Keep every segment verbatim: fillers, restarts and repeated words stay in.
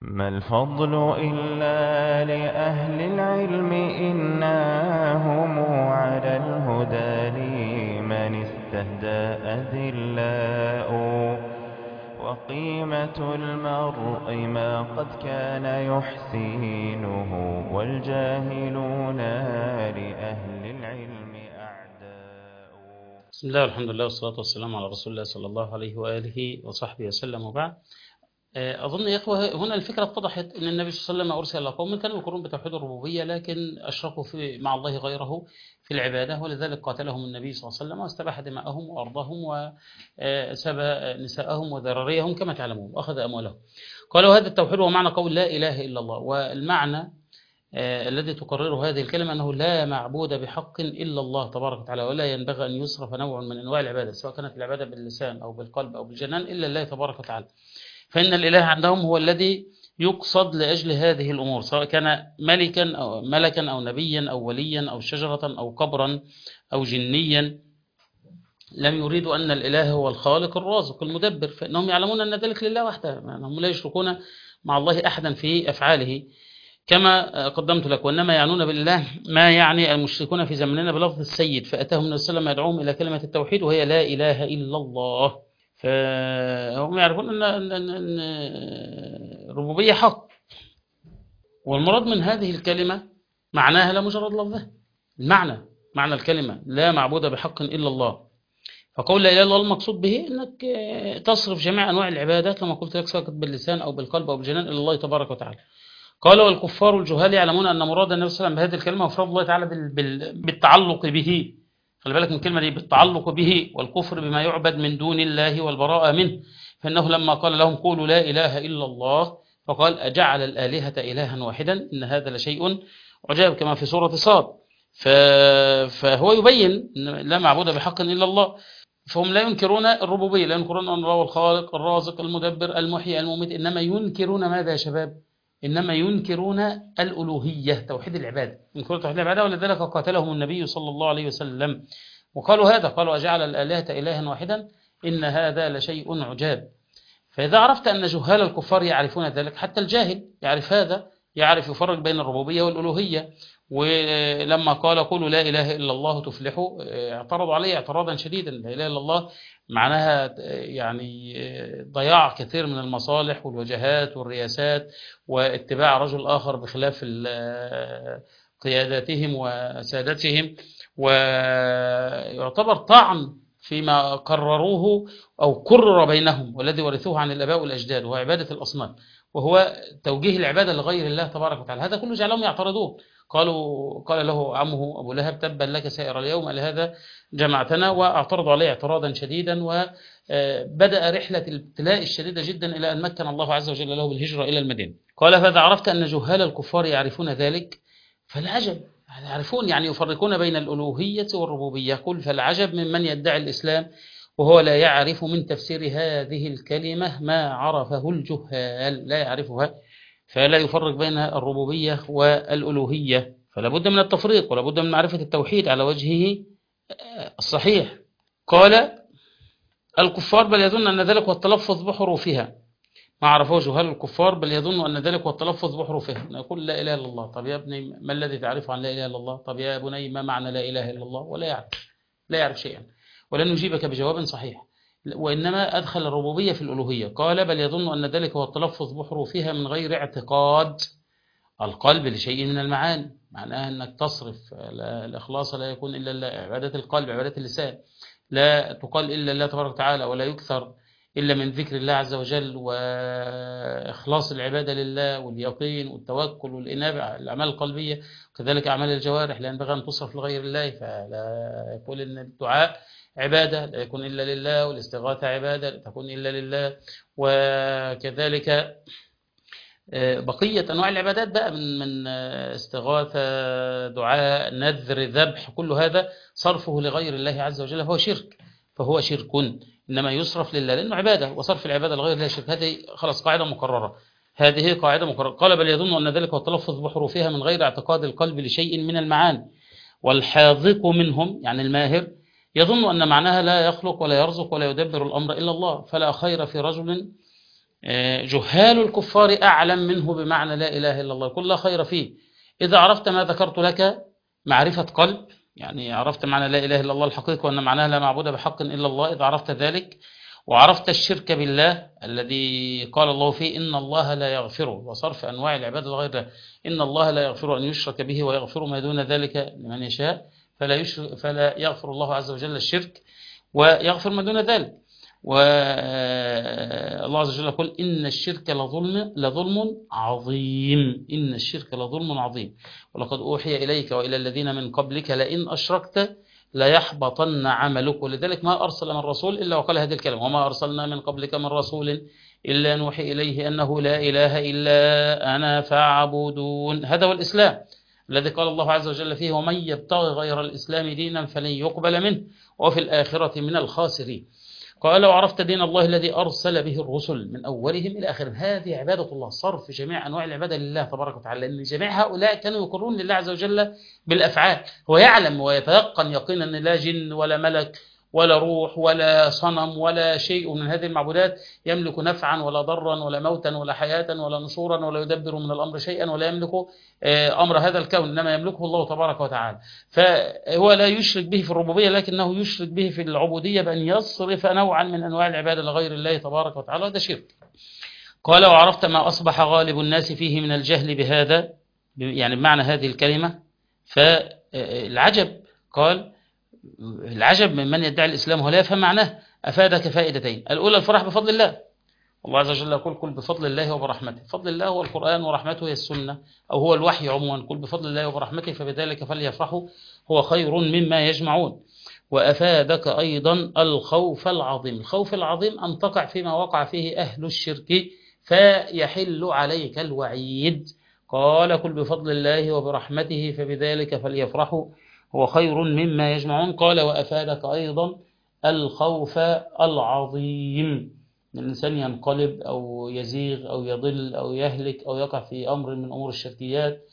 ما الفضل إلا لأهل العلم إنهم على الهدى لمن استهدى أذلاء وقيمة المرء ما قد كان يحسينه والجاهلون لأهل العلم أعداء. بسم الله والحمد لله والصلاة والسلام على رسول الله صلى الله عليه وآله وصحبه وسلم وبعد. أظن يا إخوة هنا الفكرة اتضحت أن النبي صلى الله عليه وسلم أرسل إلى قوم كانوا يقرون بتوحيد الربوبية لكن أشركوا في مع الله غيره في العبادة، ولذلك قاتلهم النبي صلى الله عليه وسلم واستباح دماءهم وأرضهم وسبى نساءهم وذراريهم كما تعلمون وأخذ أموالهم. قالوا هذا التوحيد هو معنى قول لا إله إلا الله، والمعنى آه الذي تقرره هذه الكلمة أنه لا معبود بحق إلا الله تبارك وتعالى، ولا ينبغي أن يصرف نوع من أنواع العبادة سواء كانت العبادة باللسان أو بالقلب أو بالجنان إلا الله تبارك وتعالى، فإن الإله عندهم هو الذي يقصد لأجل هذه الأمور سواء كان ملكا أو ملكا أو نبيا أو وليا أو شجرة أو قبرا أو جنيا. لم يريدوا أن الإله هو الخالق الرازق المدبر، فإنهم يعلمون أن ذلك لله وحده، هم لا يشركون مع الله أحدا في أفعاله كما قدمت لك، وإنما يعنون بالله ما يعني المشركون في زمننا بلفظ السيد، فأتاهم النبي صلى الله عليه وسلم يدعوهم إلى كلمة التوحيد وهي لا إله إلا الله، فهم يعرفون أن أن الربوبية حق، والمراد من هذه الكلمة معناها لا مجرد لفظها، المعنى معنى الكلمة لا معبود بحق إلا الله. فقول لا إله إلا الله المقصود به أنك تصرف جميع أنواع العبادات كما قلت لك سواء باللسان أو بالقلب أو بالجنان إلى الله تبارك وتعالى. قال والكفار الجهال يعلمون أن مراد النبي صلى الله عليه وسلم بهذه الكلمة وفرض الله تعالى بالتعلق به. خلي بالك من الكلمة دي، بالتعلق به، والكفر بما يعبد من دون الله والبراءة منه، فإنه لما قال لهم قولوا لا إله إلا الله فقال أجعل الآلهة إلها واحدا إن هذا لشيء عجاب كما في سورة صاد. فهو يبين أن لا معبود بحق إلا الله، فهم لا ينكرون الربوبية، لا ينكرون أن الله الخالق الرازق المدبر المحيي المميت، إنما ينكرون ماذا يا شباب؟ إنما ينكرون الألوهية توحيد العبادة، ينكرون توحيد العبادة، ولذلك قاتلهم النبي صلى الله عليه وسلم وقالوا هذا، قالوا أجعل الآلهة إلها واحدا إن هذا لشيء عجاب. فإذا عرفت أن جهال الكفار يعرفون ذلك، حتى الجاهل يعرف هذا، يعرف يفرق بين الربوبية والألوهية. ولما قال قولوا لا إله إلا الله تفلحوا اعترضوا عليه اعتراضا شديدا، لا إله إلا الله معناها يعني ضياع كثير من المصالح والوجهات والرياسات واتباع رجل آخر بخلاف قياداتهم وسادتهم، ويعتبر طعن فيما قرروه أو كرر بينهم والذي ورثوه عن الآباء والأجداد، وهو عبادة الأصنام، وهو توجيه العبادة لغير الله تبارك وتعالى. هذا كله جعلهم يعترضون. قالوا قال له عمه أبو لهب تبا لك سائر اليوم لهذا جمعتنا، واعترضوا عليه اعتراضا شديدا، وبدأ رحلة الابتلاء الشديدة جدا إلى أن مكن الله عز وجل له بالهجرة إلى المدينة. قال فإذا عرفت أن جهال الكفار يعرفون ذلك فالعجب، يعرفون يعني يفرقون بين الألوهية والربوبية. قل فالعجب ممن يدعي الإسلام وهو لا يعرف من تفسير هذه الكلمة ما عرفه الجهال، لا يعرفها، فلا يفرق بين الربوبية والألوهية، فلا بد من التفريق ولا بد من معرفة التوحيد على وجهه الصحيح. قال الكفار بل يظن أن ذلك هو التلفظ بحروفها، ما عرفه جهال الكفار بل يظن أن ذلك هو التلفظ بحروفها، يقول لا إله إلا الله. طب يا ابني ما الذي تعرفه عن لا إله إلا الله؟ طب يا بني ما معنى لا إله إلا الله؟ ولا يعرف، لا يعرف شيئا، ولن يجيبك بجواب صحيح، وإنما أدخل الربوبية في الألوهية. قال بل يظن أن ذلك هو التلفظ بحروفها من غير اعتقاد القلب لشيء من المعاني، معناها أنك تصرف الإخلاص لا يكون إلا الله، عبادة القلب عبادة اللسان لا تقال إلا الله تبارك وتعالى، ولا يكثر إلا من ذكر الله عز وجل وإخلاص العبادة لله واليقين والتوكل والإنابة، الأعمال القلبية، وكذلك أعمال الجوارح لا ينبغي أن تصرف لغير الله، فلا يقول إن الدعاء عبادة لا يكون إلا لله، والاستغاثة عبادة لا تكون إلا لله، وكذلك بقية أنواع العبادات بقى من من استغاثة دعاء نذر ذبح، كل هذا صرفه لغير الله عز وجل فهو شرك، فهو شرك، إنما يصرف لله لأنه عبادة، وصرف العبادة لغير الله شرك. هذه خلاص قاعدة مكررة، هذه قاعدة مكررة. قال بل يظن أن ذلك هو التلفظ بحروفها من غير اعتقاد القلب لشيء من المعاني، والحاذق منهم يعني الماهر يظن أن معناها لا يخلق ولا يرزق ولا يدبر الأمر إلا الله، فلا خير في رجل جهال الكفار أعلم منه بمعنى لا إله إلا الله، كل لا خير فيه. إذا عرفت ما ذكرت لك معرفة قلب، يعني عرفت معنى لا إله إلا الله الحقيقة وأن معناها لا معبود بحق إلا الله، إذا عرفت ذلك وعرفت الشرك بالله الذي قال الله فيه إن الله لا يغفر، وصرف أنواع العبادة لغير الله، إن الله لا يغفر أن يشرك به ويغفر ما دون ذلك لمن يشاء، فلا, يشرك فلا يغفر الله عز وجل الشرك ويغفر ما دون ذلك. والله عز وجل يقول إن الشرك لظلم لظلم عظيم، إن الشرك لظلم عظيم، ولقد أوحي إليك وإلى الذين من قبلك لئن أشركت ليحبطن عملك. ولذلك ما أرسل من رسول إلا وقال هذه الكلمة، وما أرسلنا من قبلك من رسول إلا نوحي إليه أنه لا إله إلا أنا فاعبدون. هذا هو الإسلام الذي قال الله عز وجل فيه ومن يبتغي غير الإسلام دينا فلن يقبل منه وفي الآخرة من الخاسرين. قال وعرفت دين الله الذي أرسل به الرسل من أولهم إلى آخرهم. هذه عبادة الله، صرف جميع أنواع العبادة لله تبارك وتعالى، لأن جميع هؤلاء كانوا يقرون لله عز وجل بالأفعال. هو يعلم ويتيقن يقينا أن لا جن ولا ملك ولا روح ولا صنم ولا شيء من هذه المعبودات يملك نفعا ولا ضرا ولا موتا ولا حياة ولا نشورا ولا يدبر من الأمر شيئا ولا يملك أمر هذا الكون، إنما يملكه الله تبارك وتعالى. فهو لا يشرك به في الربوبية، لكنه يشرك به في العبودية بأن يصرف نوعا من أنواع العبادة لغير الله تبارك وتعالى، هذا شرك. قال وعرفت ما أصبح غالب الناس فيه من الجهل بهذا، يعني بمعنى هذه الكلمة. فالعجب قال العجب من من يدعي الإسلام ولا يفهم معناه. أفادك فائدتين، الأولى الفرح بفضل الله، الله عز وجل يقول كل بفضل الله وبرحمته، فضل الله هو القرآن ورحمته هي السنة أو هو الوحي عموما، كل بفضل الله وبرحمته فبذلك فليفرحوا هو خير مما يجمعون. وأفادك أيضا الخوف العظيم، الخوف العظيم أن تقع فيما وقع فيه أهل الشرك فيحل عليك الوعيد. قال كل بفضل الله وبرحمته فبذلك فليفرحوا هو خير مما يجمعون. قال وأفادك أيضا الخوف العظيم، الإنسان ينقلب أو يزيغ أو يضل أو يهلك أو يقع في أمر من أمور الشركيات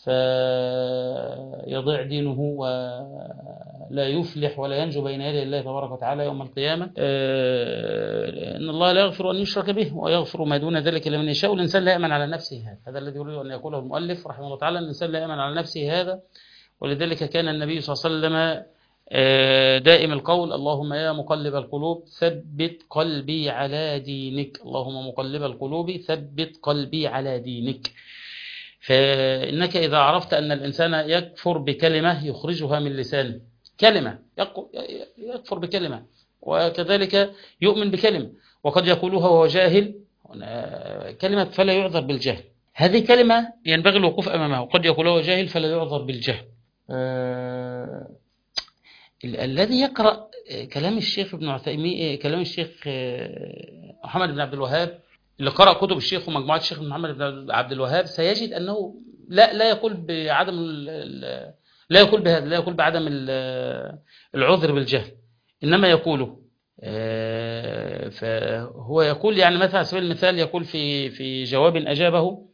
فيضيع دينه ولا يفلح ولا ينجو بين يدي الله تبارك وتعالى يوم القيامة. إن الله لا يغفر أن يشرك به ويغفر ما دون ذلك لمن يشاء. والإنسان لا يأمن على نفسه هذا، هذا الذي يريد أن يقوله المؤلف رحمه الله تعالى، الإنسان لا يأمن على نفسه هذا. ولذلك كان النبي صلى الله عليه وسلم دائم القول اللهم يا مقلب القلوب ثبت قلبي على دينك، اللهم مقلب القلوب ثبت قلبي على دينك. فإنك إذا عرفت أن الإنسان يكفر بكلمة يخرجها من لسانه، كلمة يكفر بكلمة وكذلك يؤمن بكلمة، وقد يقولها وهو جاهل، كلمة فلا يعذر بالجهل، هذه كلمة ينبغي الوقوف أمامها، وقد يقولها وهو جاهل فلا يعذر بالجهل. آه الذي يقرأ كلام الشيخ ابن عثيمين، كلام الشيخ محمد بن عبد الوهاب، اللي قرأ كتب الشيخ ومجموعات الشيخ محمد بن عبد الوهاب، سيجد أنه لا لا يقول بعدم لا يقول بهذا، لا يقول بعدم العذر بالجهل، إنما يقوله. فهو يقول يعني مثلا على سبيل المثال يقول في في جواب أجابه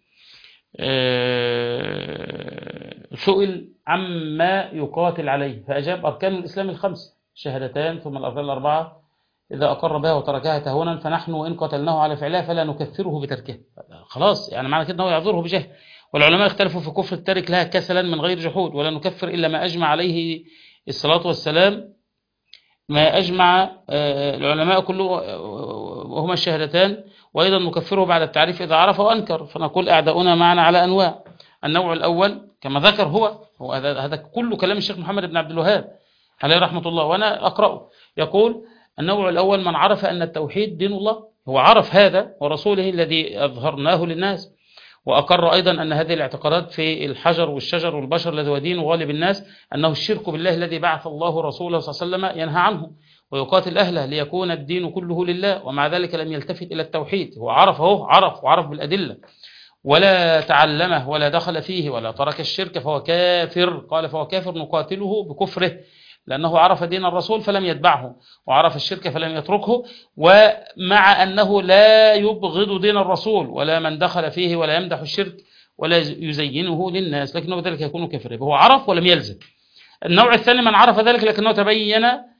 سئل عما يقاتل عليه فأجاب أركان الإسلام الخمس، شهادتان ثم الأركان الأربعة إذا أقر بها وتركها تهونا فنحن وإن قتلناه على فعلها فلا نكفره بتركه. خلاص يعني معنى كده أنه يعذره بجهل. والعلماء اختلفوا في كفر التارك لها كسلا من غير جحود، ولا نكفر إلا ما أجمع عليه الصلاة والسلام، ما أجمع العلماء كله وهما الشهادتان، وأيضا نكفره بعد التعريف إذا عرف وأنكر. فنقول أعداؤنا معنا على أنواع. النوع الأول كما ذكر هو, هو هذا, هذا كل كلام الشيخ محمد بن عبد الوهاب عليه رحمة الله وأنا أقرأه. يقول النوع الأول من عرف أن التوحيد دين الله، هو عرف هذا ورسوله الذي أظهرناه للناس، وأقر أيضا أن هذه الاعتقادات في الحجر والشجر والبشر الذي هو دين غالب الناس أنه الشرك بالله الذي بعث الله رسوله صلى الله عليه وسلم ينهى عنه ويقاتل أهله ليكون الدين كله لله، ومع ذلك لم يلتفت إلى التوحيد. هو عرف هو عرف وعرف بالأدلة ولا تعلمه ولا دخل فيه ولا ترك الشرك فهو كافر. قال فهو كافر نقاتله بكفره لأنه عرف دين الرسول فلم يتبعه، وعرف الشرك فلم يتركه، ومع أنه لا يبغض دين الرسول ولا من دخل فيه ولا يمدح الشرك ولا يزينه للناس، لكنه بذلك يكون كافر. هو عرف ولم يلزم. النوع الثاني من عرف ذلك لكنه تبين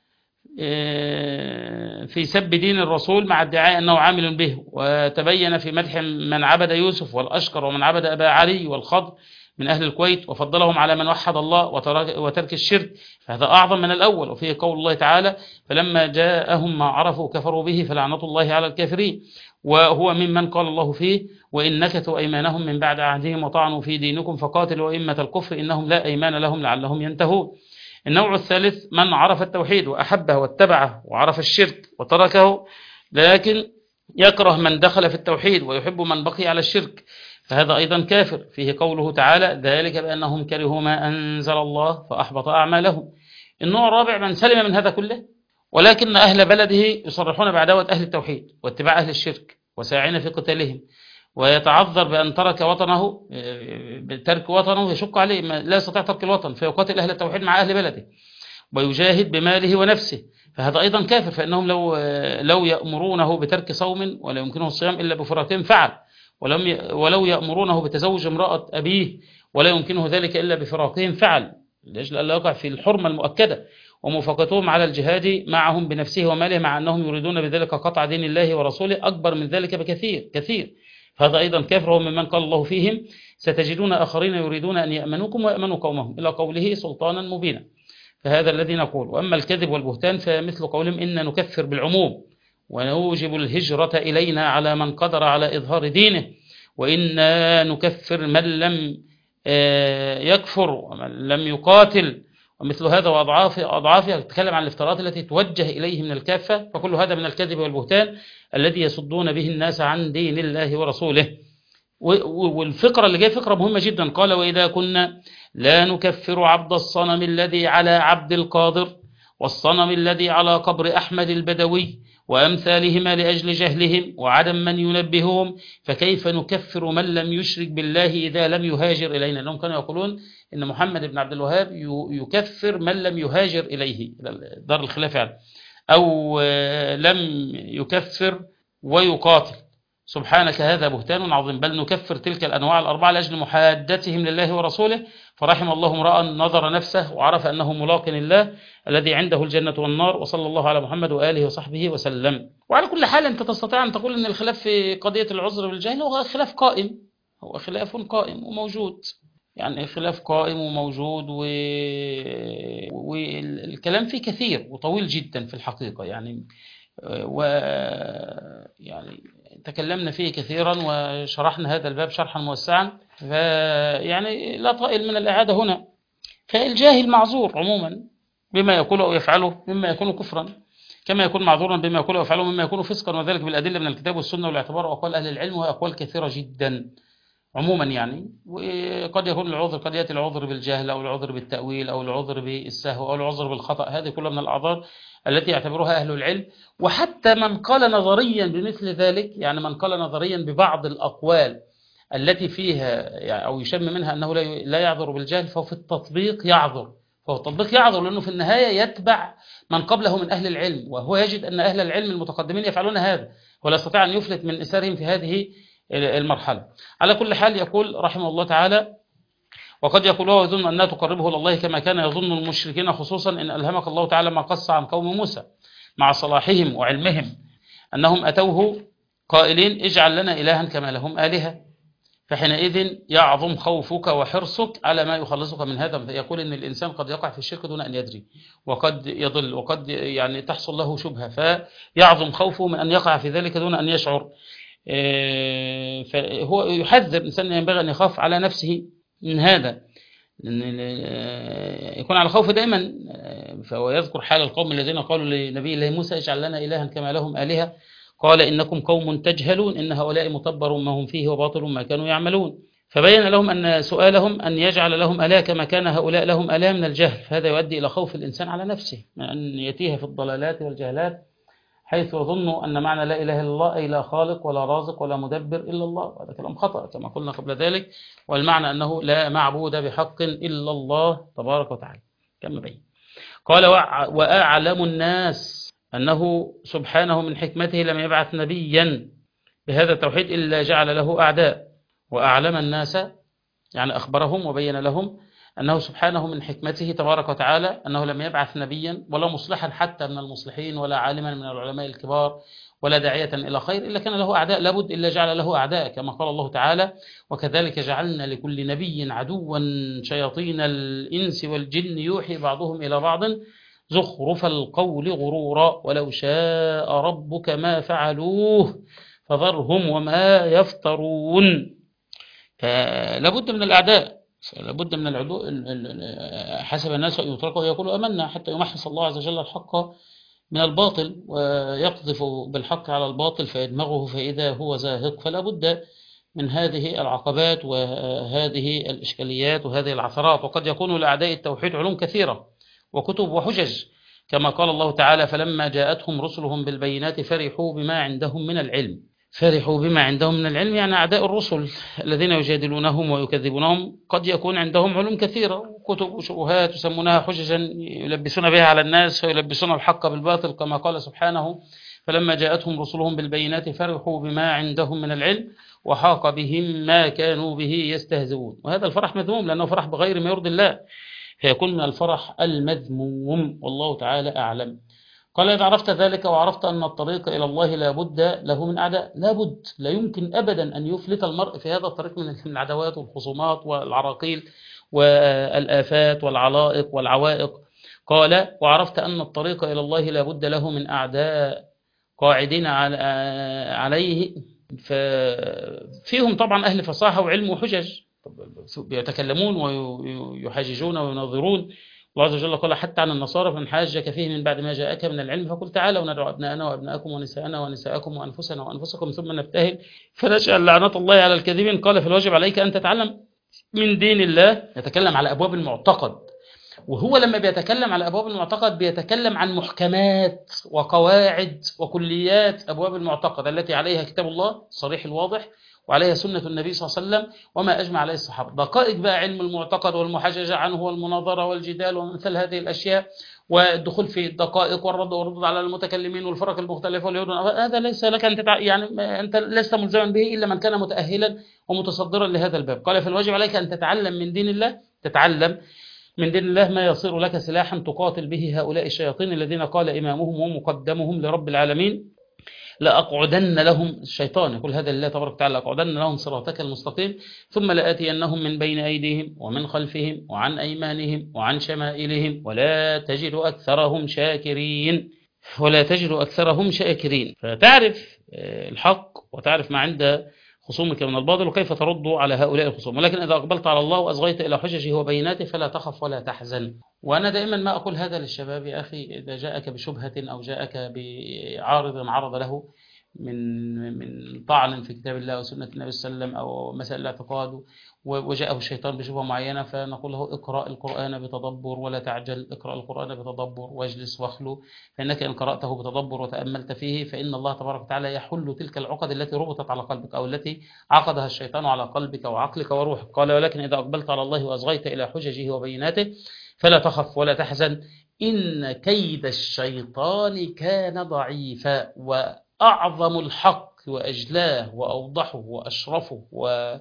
في سب دين الرسول مع ادعاء أنه عامل به، وتبين في مدح من عبد يوسف والأشقر ومن عبد أبا علي والخضر من أهل الكويت، وفضلهم على من وحد الله وترك الشرك، فهذا أعظم من الأول. وفيه قول الله تعالى: فلما جاءهم ما عرفوا كفروا به فلعنة الله على الكافرين، وهو ممن قال الله فيه: وإن نكثوا أيمانهم من بعد عهدهم وطعنوا في دينكم فقاتلوا أئمة الكفر إنهم لا أيمان لهم لعلهم ينتهون. النوع الثالث من عرف التوحيد وأحبه واتبعه وعرف الشرك وتركه، لكن يكره من دخل في التوحيد ويحب من بقي على الشرك، فهذا أيضا كافر. فيه قوله تعالى: ذلك بأنهم كرهوا ما أنزل الله فأحبط أعمالهم. النوع الرابع من سلم من هذا كله، ولكن أهل بلده يصرحون بعداوة أهل التوحيد واتباع أهل الشرك وساعين في قتالهم، ويتعذر بأن ترك وطنه، بترك وطنه يشق عليه، لا يستطيع ترك الوطن، فيقاتل أهل التوحيد مع أهل بلده ويجاهد بماله ونفسه، فهذا أيضا كافر. فإنهم لو لو يأمرونه بترك صوم ولا يمكنه الصيام إلا بفراقهم فعل، ولم ولو يأمرونه بتزوج امرأة أبيه ولا يمكنه ذلك إلا بفراقهم فعل، لأجل ألا يقع في الحرمة المؤكدة، وموافقتهم على الجهاد معهم بنفسه وماله، مع أنهم يريدون بذلك قطع دين الله ورسوله أكبر من ذلك بكثير كثير، فهذا أيضا كافر. هم ممن قال الله فيهم: ستجدون آخرين يريدون أن يأمنوكم ويأمنوا قومهم، إلى قوله: سلطانا مبينا. فهذا الذي نقول. وأما الكذب والبهتان فمثل قولهم: إن نكفر بالعموم ونوجب الهجرة إلينا على من قدر على إظهار دينه، وإنا نكفر من لم يكفر ومن لم يقاتل، ومثل هذا وأضعافه أضعافه. يتكلم عن الافتراءات التي توجه إليه من الكافة، فكل هذا من الكذب والبهتان الذي يصدون به الناس عن دين الله ورسوله. والفقرة اللي جايه فقرة مهمة جدا، قال: وإذا كنا لا نكفر عبد الصنم الذي على عبد القادر والصنم الذي على قبر أحمد البدوي وأمثالهما لأجل جهلهم وعدم من ينبههم، فكيف نكفر من لم يشرك بالله إذا لم يهاجر إلينا؟ لأنهم كانوا يقولون إن محمد بن عبد الوهاب يكفر من لم يهاجر إليه دار الخلافة يعني، أو لم يكفر ويقاتل. سبحانك هذا بهتان عظيم، بل نكفر تلك الأنواع الأربعة لأجل محادتهم لله ورسوله. فرحم الله امرأ نظر نفسه وعرف أنه ملاق الله الذي عنده الجنة والنار. وصلى الله على محمد وآله وصحبه وسلم. وعلى كل حال أنت تستطيع أن تقول أن الخلاف في قضية العذر بالجهل هو خلاف قائم، هو خلاف قائم وموجود، يعني خلاف قائم وموجود، و... والكلام فيه كثير وطويل جدا في الحقيقة يعني، و يعني تكلمنا فيه كثيرا وشرحنا هذا الباب شرحا موسعا، فيعني لا طائل من الإعادة هنا. فالجاهل معذور عموما بما يقوله أو يفعله مما يكون كفرا، كما يكون معذورا بما يقوله أو يفعله مما يكون فسقا، وذلك بالأدلة من الكتاب والسنة والاعتبار وأقوال أهل العلم، وهي أقوال كثيرة جدا عموما يعني. وقد يكون العذر، قد يأتي العذر بالجهل أو العذر بالتأويل أو العذر بالسهو أو العذر بالخطأ، هذه كلها من الأعذار التي يعتبرها أهل العلم. وحتى من قال نظريا بمثل ذلك، يعني من قال نظريا ببعض الأقوال التي فيها يعني أو يشم منها أنه لا يعذر بالجهل، فهو في التطبيق يعذر، فهو التطبيق يعذر لأنه في النهاية يتبع من قبله من أهل العلم، وهو يجد أن أهل العلم المتقدمين يفعلون هذا، ولا يستطيع أن يفلت من إسارهم في هذه المرحلة. على كل حال يقول رحمه الله تعالى: وقد يقول هو يظن أنها تقربه إلى الله كما كان يظن المشركين، خصوصا إن ألهمك الله تعالى ما قص عن قوم موسى مع صلاحهم وعلمهم أنهم أتوه قائلين: اجعل لنا إلها كما لهم آلهة، فحينئذ يعظم خوفك وحرصك على ما يخلصك من هذا. يقول إن الإنسان قد يقع في الشرك دون أن يدري، وقد يضل، وقد يعني تحصل له شبهة، فيعظم خوفه من أن يقع في ذلك دون أن يشعر. فهو يحذر الإنسان ينبغي أن يخاف على نفسه من هذا، يكون على خوف دائما. فهو يذكر حال القوم الذين قالوا لنبي الله موسى: اجعل لنا إلها كما لهم آلهة، قال إنكم قوم تجهلون إن هؤلاء متبر ما هم فيه وباطل ما كانوا يعملون. فبين لهم أن سؤالهم أن يجعل لهم آلهة كما كان هؤلاء لهم آلهة من الجهل، فهذا يؤدي إلى خوف الإنسان على نفسه من أن يتيه في الضلالات والجهلات، حيث يظن أن معنى لا إله إلا الله أي لا خالق ولا رازق ولا مدبر إلا الله، هذا كلام خطأ كما قلنا قبل ذلك. والمعنى أنه لا معبود بحق إلا الله تبارك وتعالى كما بين. قال: وأعلم الناس أنه سبحانه من حكمته لم يبعث نبيا بهذا التوحيد إلا جعل له أعداء. وأعلم الناس يعني أخبرهم وبين لهم أنه سبحانه من حكمته تبارك وتعالى أنه لم يبعث نبيا ولا مصلحا حتى من المصلحين ولا عالما من العلماء الكبار ولا داعية إلى خير إلا كان له أعداء، لابد إلا جعل له أعداء، كما قال الله تعالى: وكذلك جعلنا لكل نبي عدوا شياطين الإنس والجن يوحي بعضهم إلى بعض زخرف القول غرورا ولو شاء ربك ما فعلوه فذرهم وما يفترون. فلابد من الأعداء، لابد من العدو. حسب الناس أن يتركوا ويقولوا أمنا حتى يمحص الله عز وجل الحق من الباطل ويقذف بالحق على الباطل فيدمغه فإذا هو زاهق. فلا بد من هذه العقبات وهذه الإشكاليات وهذه العثرات. وقد يكون لأعداء التوحيد علوم كثيرة وكتب وحجج، كما قال الله تعالى: فلما جاءتهم رسلهم بالبينات فرحوا بما عندهم من العلم. فرحوا بما عندهم من العلم يعني أعداء الرسل الذين يجادلونهم ويكذبونهم قد يكون عندهم علوم كثيرة وكتب وشبهات يسمونها حججا يلبسون بها على الناس ويلبسون الحق بالباطل، كما قال سبحانه: فلما جاءتهم رسلهم بالبينات فرحوا بما عندهم من العلم وحاق بهم ما كانوا به يستهزئون. وهذا الفرح مذموم لأنه فرح بغير ما يرضي الله، فيكون من الفرح المذموم، والله تعالى أعلم. قال: إذا عرفت ذلك وعرفت أن الطريق إلى الله لا بد له من أعداء، لا بد، لا يمكن أبدا أن يفلت المرء في هذا الطريق من العداوات والخصومات والعراقيل والآفات والعلائق والعوائق. قال: وعرفت أن الطريق إلى الله لا بد له من أعداء قاعدين عليه، فيهم طبعا أهل فصاحة وعلم وحجج يتكلمون ويحاججون ويناظرون. الله عز وجل قال حتى عن النصارى: فمن حاجك فيه من بعد ما جاءك من العلم فقل تعالوا ندعو أبناءنا وأبناءكم ونساءنا ونساءكم وأنفسنا وأنفسكم ثم نبتهل فنجعل لعنة الله على الكاذبين. قال: فالواجب عليك أن تتعلم من دين الله. يتكلم على أبواب المعتقد، وهو لما بيتكلم على أبواب المعتقد بيتكلم عن محكمات وقواعد وكليات أبواب المعتقد التي عليها كتاب الله الصريح الواضح وعليها سنة النبي صلى الله عليه وسلم وما أجمع عليه الصحابة. دقائق بقى علم المعتقد والمحاججة عنه والمناظرة والجدال ومثل هذه الأشياء والدخول في الدقائق والرد والرد على المتكلمين والفرق المختلفة واليهود، هذا ليس لك أن تتع... يعني أنت لست ملزما به إلا من كان متأهلا ومتصدرا لهذا الباب. قال: فالواجب عليك أن تتعلم من دين الله، تتعلم من دين الله ما يصير لك سلاحا تقاتل به هؤلاء الشياطين الذين قال إمامهم ومقدمهم لرب العالمين: لأقعدن لهم، الشيطان يقول هذا لله تبارك وتعالى: لأقعدن لهم صراطك المستقيم ثم لآتينهم من بين أيديهم ومن خلفهم وعن أيمانهم وعن شمائلهم ولا تجد أكثرهم شاكرين ولا تجد أكثرهم شاكرين. فتعرف الحق وتعرف ما عند خصومك من الباطل وكيف ترد على هؤلاء الخصوم، ولكن إذا أقبلت على الله وأصغيت إلى حججه وبيناته فلا تخف ولا تحزن. وأنا دائما ما أقول هذا للشباب: يا أخي، إذا جاءك بشبهة أو جاءك بعارض عرض له من من طعن في كتاب الله وسنة النبي صلى الله عليه وسلم أو مسائل الاعتقاد وجاءه الشيطان بشبهة معينة، فنقول له: اقرأ القرآن بتدبر ولا تعجل، اقرأ القرآن بتدبر واجلس واخلو، فإنك إن قرأته بتدبر وتأملت فيه فإن الله تبارك وتعالى يحل تلك العقد التي ربطت على قلبك أو التي عقدها الشيطان على قلبك وعقلك وروحك. قال: ولكن إذا أقبلت على الله وأصغيت إلى حججه وبيناته فلا تخف ولا تحزن إن كيد الشيطان كان ضعيفا. وأعظم الحق وأجلاه وأوضحه وأشرفه و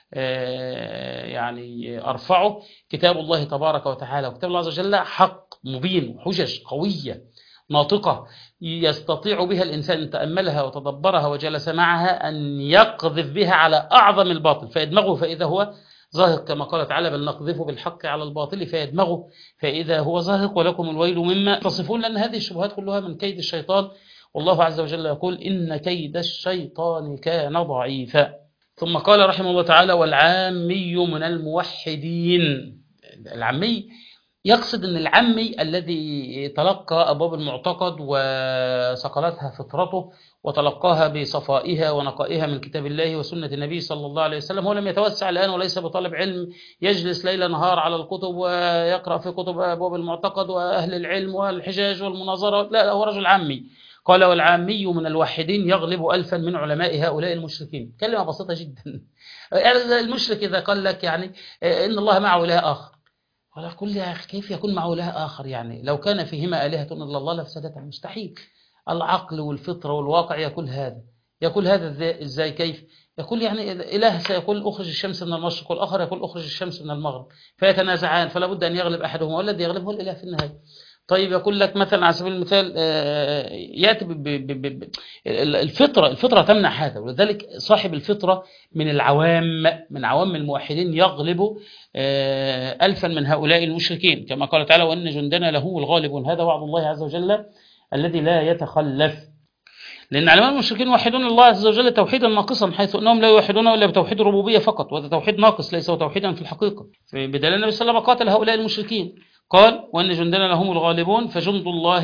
يعني أرفعه كتاب الله تبارك وتعالى. وكتاب الله عز وجل حق مبين وحجج قوية ناطقة يستطيع بها الإنسان أن تأملها وتدبرها وجلس معها أن يقذف بها على أعظم الباطل فيدمغه فإذا هو زاهق، كما قال تعالى: بل نقذف بالحق على الباطل فيدمغه فإذا هو زاهق ولكم الويل مما تصفون. لأن هذه الشبهات كلها من كيد الشيطان، والله عز وجل يقول: إن كيد الشيطان كان ضعيفا. ثم قال رحمه الله تعالى: والعامي من الموحدين. العامي يقصد أن العامي الذي تلقى أبواب المعتقد وصقلتها فطرته وتلقاها بصفائها ونقائها من كتاب الله وسنة النبي صلى الله عليه وسلم، هو لم يتوسع الآن وليس بطالب علم يجلس ليل نهار على الكتب ويقرأ في كتب أبواب المعتقد وأهل العلم والحجاج والمناظرة، لا، هو رجل عامي. قال: والعامي من الواحدين يغلب ألفا من علماء هؤلاء المشركين. كلمة بسيطة جدا. المشرك إذا قال لك يعني إن الله معه إله آخر، قال: قل يا أخي كيف يكون معه إله آخر؟ يعني لو كان فيهما آلهة إلا الله لفسدتا. مستحيل. العقل والفطرة والواقع يقول هذا. يقول هذا إزاي؟ كيف؟ يقول يعني إله سيقول أخرج الشمس من المشرق، والآخر يقول أخرج الشمس من المغرب، فيتنازعان، فلا بد أن يغلب أحدهما، والذي يغلب هو الإله في النهاية. طيب يقول لك مثلا على سبيل المثال يأتي الفطرة، الفطرة تمنع هذا، ولذلك صاحب الفطرة من العوام، من عوام الموحدين يغلب ألفا من هؤلاء المشركين، كما قال تعالى وإن جندنا لهم الغالبون. هذا وعد الله عز وجل الذي لا يتخلف، لأن علماء المشركين يوحدون الله عز وجل توحيدا ناقصا، حيث أنهم لا يوحدونه إلا بتوحيد الربوبية فقط، وهذا توحيد ناقص ليس هو توحيدا في الحقيقة. بدليل النبي صلى الله عليه وسلم قاتل هؤلاء المشركين، قال وأن جندنا لهم الغالبون، فجند الله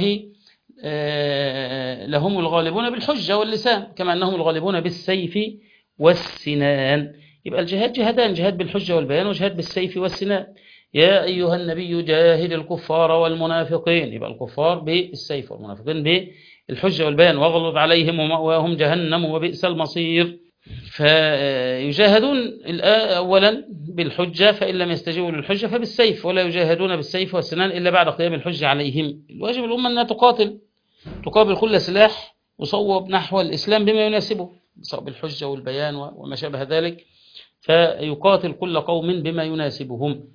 لهم الغالبون بالحجة واللسان، كما أنهم الغالبون بالسيف والسنان. يبقى الجهاد جهادان، جهاد بالحجة والبيان، وجهاد بالسيف والسنان. يا أيها النبي جاهد الكفار والمنافقين، يبقى الكفار بالسيف والمنافقين بالحجة والبيان، واغلظ عليهم ومأواهم جهنم وبئس المصير. فيجاهدون أولا بالحجة، فإن لم يستجيبوا للحجة فبالسيف، ولا يجاهدون بالسيف والسنان إلا بعد قيام الحجة عليهم. الواجب الأمة أنها تقاتل، تقابل كل سلاح يصوب نحو الإسلام بما يناسبه، سواء بالحجة والبيان وما شابه ذلك، فيقاتل كل قوم بما يناسبهم.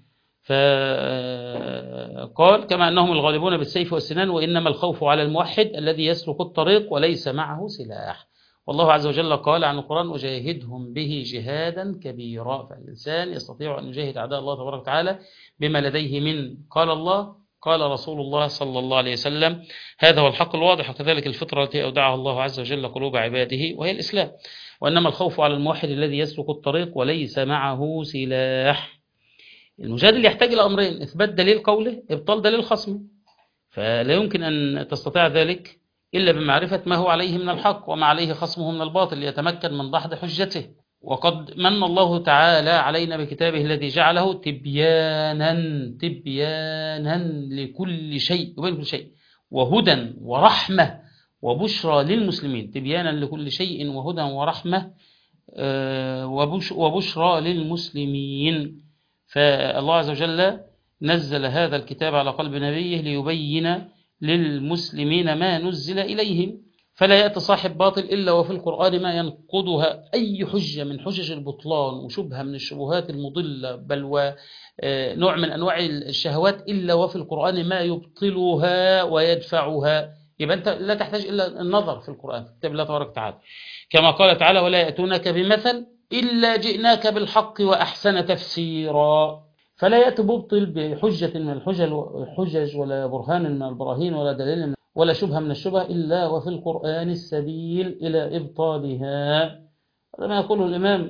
فقال كما أنهم الغالبون بالسيف والسنان، وإنما الخوف على الموحد الذي يسلك الطريق وليس معه سلاح. والله عز وجل قال عن القرآن وجاهدهم به جهادا كبيرا، فالإنسان يستطيع أن يجاهد أعداء الله تبارك وتعالى بما لديه من قال الله قال رسول الله صلى الله عليه وسلم. هذا هو الحق الواضح، وكذلك الفطرة التي أودعها الله عز وجل قلوب عباده وهي الإسلام. وإنما الخوف على الموحد الذي يسلك الطريق وليس معه سلاح. المجادل يحتاج إلى أمرين: إثبات دليل قوله، إبطال دليل خصمه، فلا يمكن أن تستطيع ذلك إلا بمعرفة ما هو عليه من الحق وما عليه خصمه من الباطل، ليتمكن من دحض حجته. وقد من الله تعالى علينا بكتابه الذي جعله تبيانا تبيانا لكل شيء وبين كل شيء، وهدى ورحمة وبشرى للمسلمين. تبيانا لكل شيء وهدى ورحمة وبشرى للمسلمين. فالله عز وجل نزل هذا الكتاب على قلب نبيه ليبين للمسلمين ما نزل إليهم، فلا يأتي صاحب باطل إلا وفي القرآن ما ينقضها، أي حجة من حجج البطلان وشبهة من الشبهات المضلة، بل ونوع من أنواع الشهوات، إلا وفي القرآن ما يبطلها ويدفعها. يبقى أنت لا تحتاج إلا النظر في القرآن، في كتاب الله تبارك وتعالى، كما قال تعالى ولا يأتونك بمثل إلا جئناك بالحق وأحسن تفسيرا. فلا يأتي مبطل بحجة من الحجج ولا برهان من البراهين ولا دليل ولا شبهة من الشبه إلا وفي القرآن السبيل إلى إبطالها. هذا ما يقوله الإمام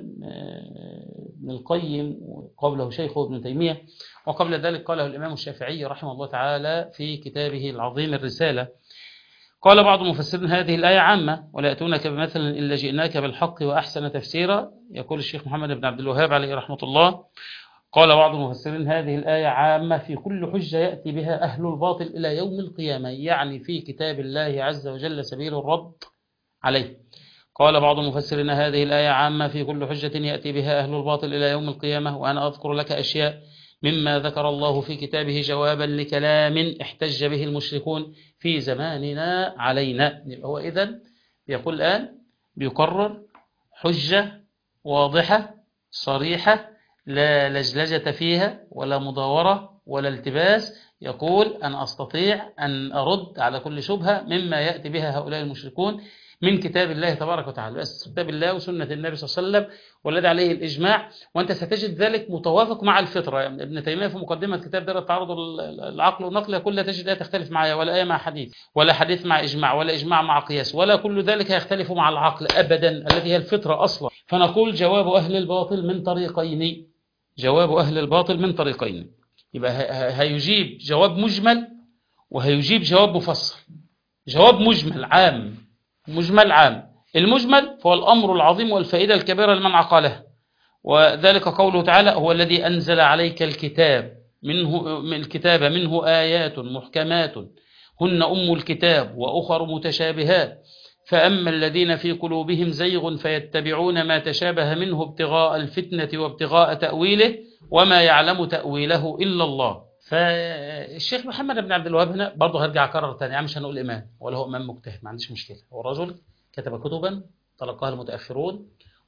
ابن القيم، وقبله شيخه ابن تيمية، وقبل ذلك قاله الإمام الشافعي رحمه الله تعالى في كتابه العظيم الرسالة. قال بعض المفسرين هذه الآية عامة، ولا يأتونك بمثل إلا جئناك بالحق وأحسن تفسيرا. يقول الشيخ محمد بن عبد الوهاب عليه رحمة الله قال بعض المفسرين هذه الآية عامة في كل حجة يأتي بها أهل الباطل إلى يوم القيامة، يعني في كتاب الله عز وجل سبيل الرد عليه. قال بعض المفسرين هذه الآية عامة في كل حجة يأتي بها أهل الباطل إلى يوم القيامة. وأنا أذكر لك أشياء مما ذكر الله في كتابه جوابا لكلام احتج به المشركون في زماننا علينا. هو إذن بيقول الآن بيقرر حجة واضحة صريحة لا لجلجة فيها ولا مداورة ولا التباس. يقول أنا أستطيع أن أرد على كل شبهة مما يأتي بها هؤلاء المشركون من كتاب الله تبارك وتعالى، بس كتاب الله وسنة النبي صلى الله عليه وسلم والذي عليه الإجماع. وأنت ستجد ذلك متوافق مع الفطرة. يعني ابن تيمية في مقدمة كتاب درء التعارض العقل والنقل يقول لا تجد آية تختلف معها، ولا آية مع حديث، ولا حديث مع إجماع، ولا إجماع مع قياس، ولا كل ذلك يختلف مع العقل أبدا الذي هي الفطرة أصلا. فنقول جواب أهل الباطل من طريقين، جواب أهل الباطل من طريقين. يبقى هيجيب جواب مجمل وهيجيب جواب مفصل. جواب مجمل عام، مجمل عام. المجمل فهو الأمر العظيم والفائدة الكبيرة لمن عقله، وذلك قوله تعالى هو الذي أنزل عليك الكتاب منه من الكتاب منه آيات محكمات هن أم الكتاب وأخر متشابهات فأما الذين في قلوبهم زيغ فيتبعون ما تشابه منه ابتغاء الفتنة وابتغاء تأويله وما يعلم تأويله إلا الله. فالشيخ محمد بن عبد الوهاب هنا برضه هرجع أكرر تاني، يعني مش هنقول إمام ولا هو إمام مجتهد، ما عنديش مشكلة، هو رجل كتب كتبا تلقاها المتأخرون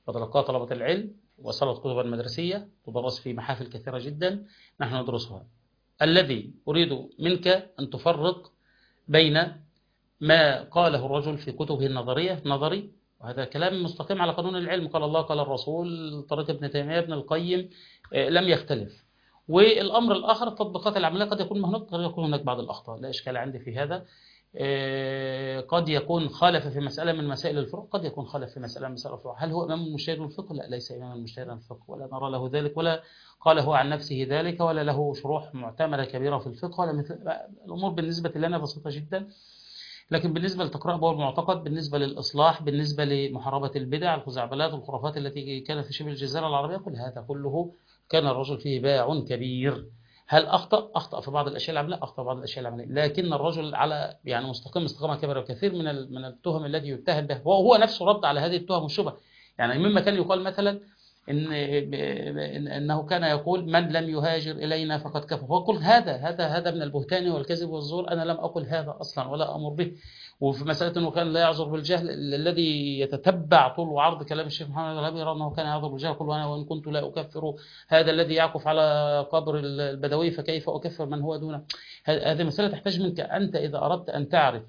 وتلقاها طلبة العلم، وصلت كتبا مدرسية تدرس في محافل كثيرة جدا نحن ندرسها. الذي أريد منك أن تفرق بين ما قاله الرجل في كتبه النظرية نظري، وهذا كلام مستقيم على قانون العلم، قال الله قال الرسول، طريق ابن تيمية ابن القيم لم يختلف. والأمر الآخر التطبيقات العملية، قد يكون هناك قد يكون هناك بعض الأخطاء، لا إشكال عندي في هذا. قد يكون خالف في مسألة من مسائل الفقه، قد يكون خالف في مسألة من مسائل الفقه. هل هو إمام المجتهد في الفقه؟ لا، ليس إمام المجتهد في الفقه، ولا نرى له ذلك، ولا قال هو عن نفسه ذلك، ولا له شروح معتمرة كبيرة في الفقه، ولا مثل. الأمور بالنسبة لنا بسيطة جدا. لكن بالنسبة لتقرأ باب المعتقد، بالنسبة للإصلاح، بالنسبة لمحاربة البدع، الخزعبلات، الخرافات التي كانت في شبه الجزيرة العربية، كل هذا كله كان الرجل فيه باع كبير. هل أخطأ؟ أخطأ في بعض الأشياء العملية، أخطأ في بعض الأشياء العملية، لكن الرجل على يعني مستقيم استقامة كبيرة. وكثير من من التهم التي يتهم بها وهو نفسه رد على هذه التهم والشبه. يعني مما كان يقال مثلا إن إنه كان يقول من لم يهاجر إلينا فقد كفر. هو يقول هذا هذا هذا من البهتان والكذب والزور، أنا لم أقل هذا أصلا ولا أمر به. وفي مسألة أنه كان لا يعذر بالجهل، الذي يتتبع طول وعرض كلام الشيخ محمد الوهابي يرى أنه كان يعذر بالجهل. يقول أنا وإن كنت لا أكفر هذا الذي يعكف على قبر البدوي فكيف أكفر من هو دونه. هذه مسألة تحتاج منك أنت إذا أردت أن تعرف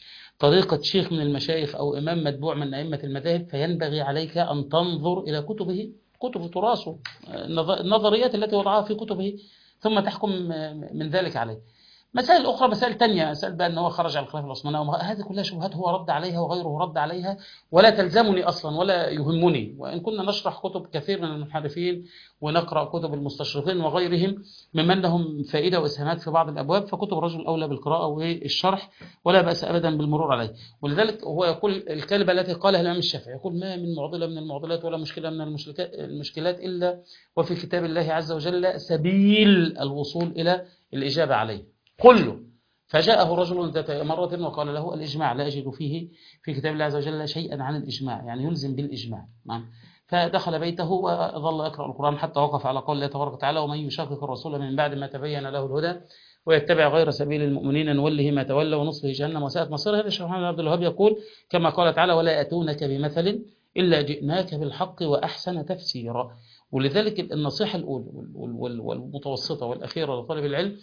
طريقة شيخ من المشايخ أو إمام متبوع من أئمة المذاهب، فينبغي عليك أن تنظر إلى كتبه، كتب تراثه، النظريات التي وضعها في كتبه، ثم تحكم من ذلك عليه. مسائل أخرى، مسائل تانية، مسائل بقى أن هو خرج على الخلافة العثمانية، هذه كلها شبهات هو رد عليها وغيره رد عليها، ولا تلزمني أصلا ولا يهمني. وإن كنا نشرح كتب كثير من المحرفين ونقرأ كتب المستشرقين وغيرهم ممن لهم فائدة وإسهامات في بعض الأبواب، فكتب الرجل أولى بالقراءة والشرح، ولا بأس أبدا بالمرور عليه. ولذلك هو يقول الكلمة التي قالها الإمام الشافعي، يقول ما من معضلة من المعضلات ولا مشكلة من المشكلات إلا وفي كتاب الله عز وجل سبيل الوصول إلى الإجابة عليه كله. فجاءه رجل ذات مرة وقال له الإجماع لا أجد فيه في كتاب الله عز وجل شيئا عن الإجماع، يعني يلزم بالإجماع. فدخل بيته وظل يقرأ القرآن حتى وقف على قول الله تبارك وتعالى ومن يشاقق الرسول من بعد ما تبين له الهدى ويتبع غير سبيل المؤمنين نوله ما تولى ونصله جهنم وساءت مصيره. هذا الشيخ محمد بن عبد الوهاب يقول كما قال تعالى ولا يأتونك بمثل إلا جئناك بالحق وأحسن تفسيرا. ولذلك النصيحة الأولى والمتوسطة والأخيرة لطالب العلم،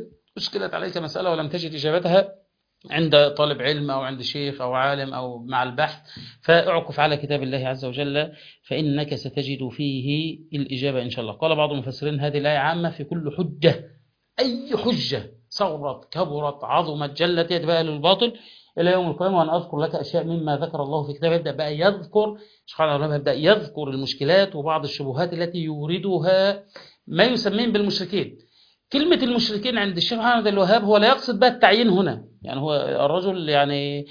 أشكلت عليك مسألة ولم تجد إجابتها عند طالب علم أو عند شيخ أو عالم أو مع البحث، فاعكف على كتاب الله عز وجل فإنك ستجد فيه الإجابة إن شاء الله. قال بعض المفسرين هذه الآية عامة في كل حجة، أي حجة صغرت كبرت عظمت جلت يتباهى للباطل إلى يوم القيامة. وأنا أذكر لك أشياء مما ذكر الله في كتابه. يبدأ بقى يذكر سبحانه وتعالى، يبدأ يذكر المشكلات وبعض الشبهات التي يوردها ما يسمين بالمشركين. كلمة المشركين عند الشيخ محمد الوهاب هو لا يقصد بها التعيين هنا، يعني هو الرجل يعني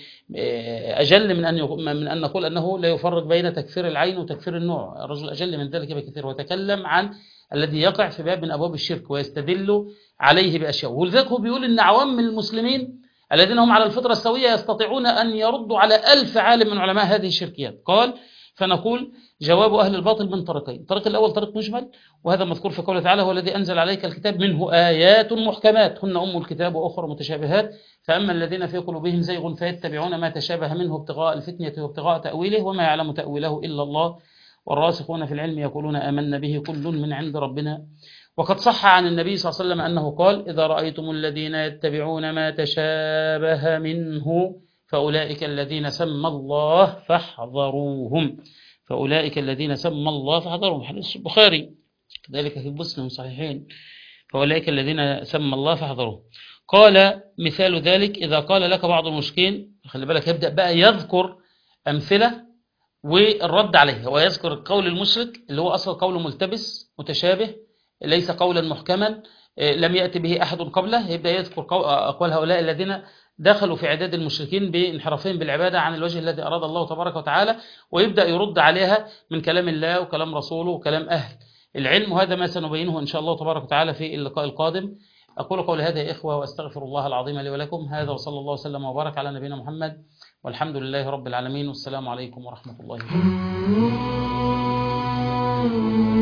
أجل من أن من أن نقول أنه لا يفرق بين تكفير العين وتكفير النوع. الرجل أجل من ذلك بكثير، وتكلم عن الذي يقع في باب من أبواب الشرك ويستدل عليه بأشياء. ولذلك هو بيقول إن عوام المسلمين الذين هم على الفطرة السوية يستطيعون أن يردوا على ألف عالم من علماء هذه الشركيات. قال فنقول جواب أهل الباطل من طريقين، الطريق الأول طريق مجمل، وهذا مذكور في قوله تعالى هو الذي أنزل عليك الكتاب منه آيات محكمات هن أم الكتاب وأخرى متشابهات فأما الذين في قلوبهم زيغ فيتبعون ما تشابه منه ابتغاء الفتنة وابتغاء تأويله وما يعلم تأويله إلا الله والراسخون في العلم يقولون آمنا به كل من عند ربنا. وقد صح عن النبي صلى الله عليه وسلم أنه قال إذا رأيتم الذين يتبعون ما تشابه منه فأولئك الذين سمى الله فاحذروهم فأولئك الذين سمى الله فاحذروهم. حديث البخاري كذلك في مسلم صحيحين فأولئك الذين سمى الله فاحذروهم. قال مثال ذلك إذا قال لك بعض المشركين، خلي بالك يبدأ بقى يذكر أمثلة والرد عليها، ويذكر قول المشرك اللي هو أصلا قول ملتبس متشابه ليس قولا محكما لم يأتي به أحد قبله. يبدأ يذكر أقوال هؤلاء الذين دخلوا في عداد المشركين بانحرافهم بالعبادة عن الوجه الذي أراد الله تبارك وتعالى، ويبدأ يرد عليها من كلام الله وكلام رسوله وكلام أهل العلم. وهذا ما سنبينه إن شاء الله تبارك وتعالى في اللقاء القادم. أقول قولي هذا يا إخوة وأستغفر الله العظيم لي ولكم. هذا وصلى الله وسلم وبارك على نبينا محمد والحمد لله رب العالمين والسلام عليكم ورحمة الله وبركاته.